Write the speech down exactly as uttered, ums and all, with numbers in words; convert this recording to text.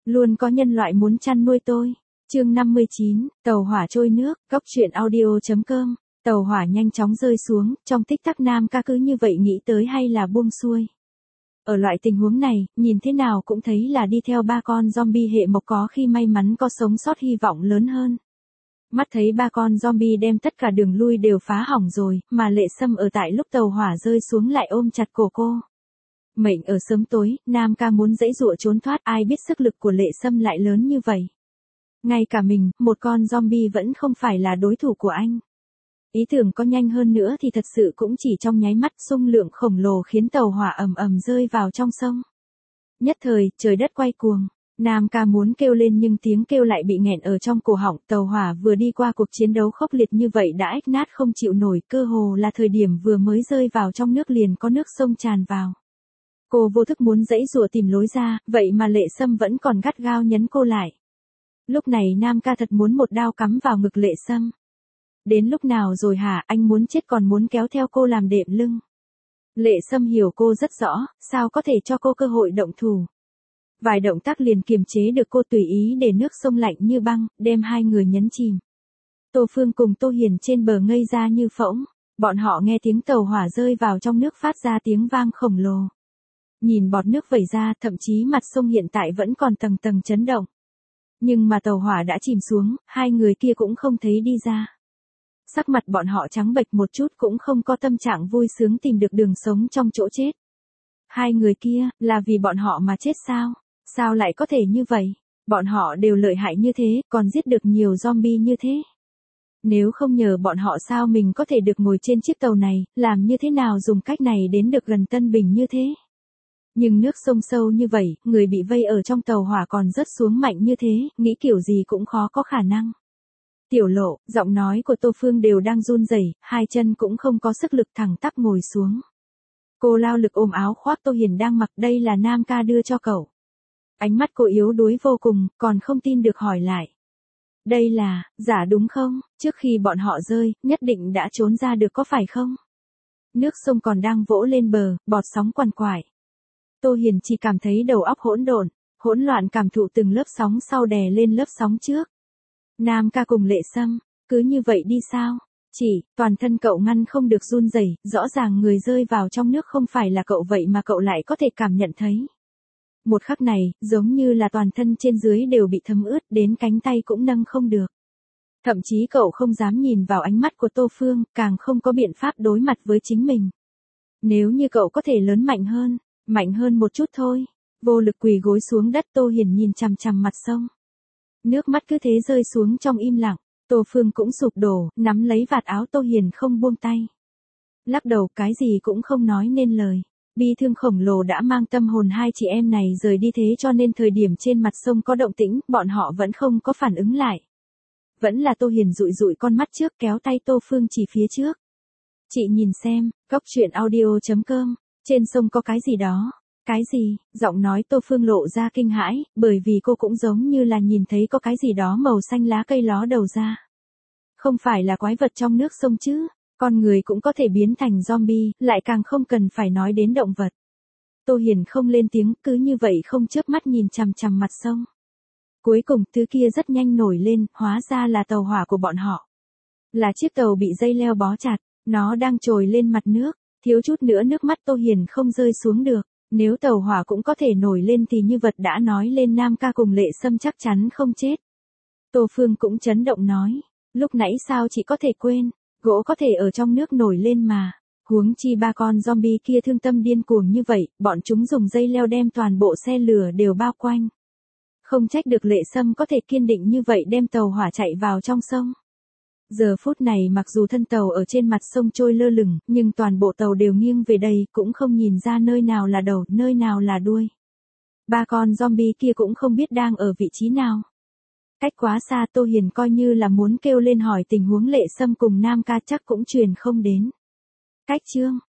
Luôn có nhân loại muốn chăn nuôi tôi. Chương năm mươi chín, tàu hỏa trôi nước, góc truyện audio chấm com. Tàu hỏa nhanh chóng rơi xuống, trong tích tắc Nam ca cứ như vậy nghĩ tới hay là buông xuôi. Ở loại tình huống này, nhìn thế nào cũng thấy là đi theo ba con zombie hệ mộc có khi may mắn có sống sót hy vọng lớn hơn. Mắt thấy ba con zombie đem tất cả đường lui đều phá hỏng rồi, mà Lệ Sâm ở tại lúc tàu hỏa rơi xuống lại ôm chặt cổ cô. Mệnh ở sớm tối, Nam ca muốn giãy giụa trốn thoát, ai biết sức lực của Lệ Sâm lại lớn như vậy. Ngay cả mình, một con zombie vẫn không phải là đối thủ của anh. Ý tưởng có nhanh hơn nữa thì thật sự cũng chỉ trong nháy mắt, xung lượng khổng lồ khiến tàu hỏa ầm ầm rơi vào trong sông. Nhất thời, trời đất quay cuồng. Nam ca muốn kêu lên nhưng tiếng kêu lại bị nghẹn ở trong cổ họng. Tàu hỏa vừa đi qua cuộc chiến đấu khốc liệt như vậy đã ách nát không chịu nổi, cơ hồ là thời điểm vừa mới rơi vào trong nước liền có nước sông tràn vào. Cô vô thức muốn giãy giụa tìm lối ra, vậy mà Lệ Sâm vẫn còn gắt gao nhấn cô lại. Lúc này Nam ca thật muốn một đao cắm vào ngực Lệ Sâm. Đến lúc nào rồi hả, anh muốn chết còn muốn kéo theo cô làm đệm lưng. Lệ Sâm hiểu cô rất rõ, sao có thể cho cô cơ hội động thủ. Vài động tác liền kiềm chế được cô, tùy ý để nước sông lạnh như băng, đem hai người nhấn chìm. Tô Phương cùng Tô Hiền trên bờ ngây ra như phỗng, bọn họ nghe tiếng tàu hỏa rơi vào trong nước phát ra tiếng vang khổng lồ. Nhìn bọt nước vẩy ra, thậm chí mặt sông hiện tại vẫn còn tầng tầng chấn động. Nhưng mà tàu hỏa đã chìm xuống, hai người kia cũng không thấy đi ra. Sắc mặt bọn họ trắng bệch một chút, cũng không có tâm trạng vui sướng tìm được đường sống trong chỗ chết. Hai người kia, là vì bọn họ mà chết sao? Sao lại có thể như vậy? Bọn họ đều lợi hại như thế, còn giết được nhiều zombie như thế. Nếu không nhờ bọn họ sao mình có thể được ngồi trên chiếc tàu này, làm như thế nào dùng cách này đến được gần Tân Bình như thế? Nhưng nước sông sâu như vậy, người bị vây ở trong tàu hỏa còn rớt xuống mạnh như thế, nghĩ kiểu gì cũng khó có khả năng. Tiểu Lộ, giọng nói của Tô Phương đều đang run rẩy, hai chân cũng không có sức lực, thẳng tắp ngồi xuống. Cô lao lực ôm áo khoác Tô Hiền đang mặc, đây là Nam ca đưa cho cậu. Ánh mắt cô yếu đuối vô cùng, còn không tin được hỏi lại. Đây là, giả đúng không, trước khi bọn họ rơi, nhất định đã trốn ra được có phải không? Nước sông còn đang vỗ lên bờ, bọt sóng quằn quại. Tô Hiền chỉ cảm thấy đầu óc hỗn độn, hỗn loạn cảm thụ từng lớp sóng sau đè lên lớp sóng trước. Nam ca cùng Lệ Sâm, cứ như vậy đi sao? Chỉ, toàn thân cậu ngăn không được run rẩy, rõ ràng người rơi vào trong nước không phải là cậu vậy mà cậu lại có thể cảm nhận thấy. Một khắc này, giống như là toàn thân trên dưới đều bị thấm ướt, đến cánh tay cũng nâng không được. Thậm chí cậu không dám nhìn vào ánh mắt của Tô Phương, càng không có biện pháp đối mặt với chính mình. Nếu như cậu có thể lớn mạnh hơn, mạnh hơn một chút thôi. Vô lực quỳ gối xuống đất, Tô Hiền nhìn chằm chằm mặt sông. Nước mắt cứ thế rơi xuống trong im lặng. Tô Phương cũng sụp đổ, nắm lấy vạt áo Tô Hiền không buông tay. Lắc đầu, cái gì cũng không nói nên lời. Bi thương khổng lồ đã mang tâm hồn hai chị em này rời đi, thế cho nên thời điểm trên mặt sông có động tĩnh, bọn họ vẫn không có phản ứng lại. Vẫn là Tô Hiền dụi dụi con mắt trước, kéo tay Tô Phương chỉ phía trước. Chị nhìn xem, góc truyện audio chấm com, trên sông có cái gì đó. Cái gì? Giọng nói Tô Phương lộ ra kinh hãi, bởi vì cô cũng giống như là nhìn thấy có cái gì đó màu xanh lá cây ló đầu ra. Không phải là quái vật trong nước sông chứ, con người cũng có thể biến thành zombie, lại càng không cần phải nói đến động vật. Tô Hiền không lên tiếng, cứ như vậy không chớp mắt nhìn chằm chằm mặt sông. Cuối cùng, thứ kia rất nhanh nổi lên, hóa ra là tàu hỏa của bọn họ. Là chiếc tàu bị dây leo bó chặt, nó đang trồi lên mặt nước, thiếu chút nữa nước mắt Tô Hiền không rơi xuống được. Nếu tàu hỏa cũng có thể nổi lên thì như vật đã nói lên Nam ca cùng Lệ Sâm chắc chắn không chết. Tô Phương cũng chấn động nói, lúc nãy sao chị có thể quên, gỗ có thể ở trong nước nổi lên mà. Huống chi ba con zombie kia thương tâm điên cuồng như vậy, bọn chúng dùng dây leo đem toàn bộ xe lửa đều bao quanh. Không trách được Lệ Sâm có thể kiên định như vậy đem tàu hỏa chạy vào trong sông. Giờ phút này mặc dù thân tàu ở trên mặt sông trôi lơ lửng, nhưng toàn bộ tàu đều nghiêng về đây, cũng không nhìn ra nơi nào là đầu, nơi nào là đuôi. Ba con zombie kia cũng không biết đang ở vị trí nào. Cách quá xa, Tô Hiền coi như là muốn kêu lên hỏi tình huống Lệ Sâm cùng Nam ca chắc cũng truyền không đến. Cách chương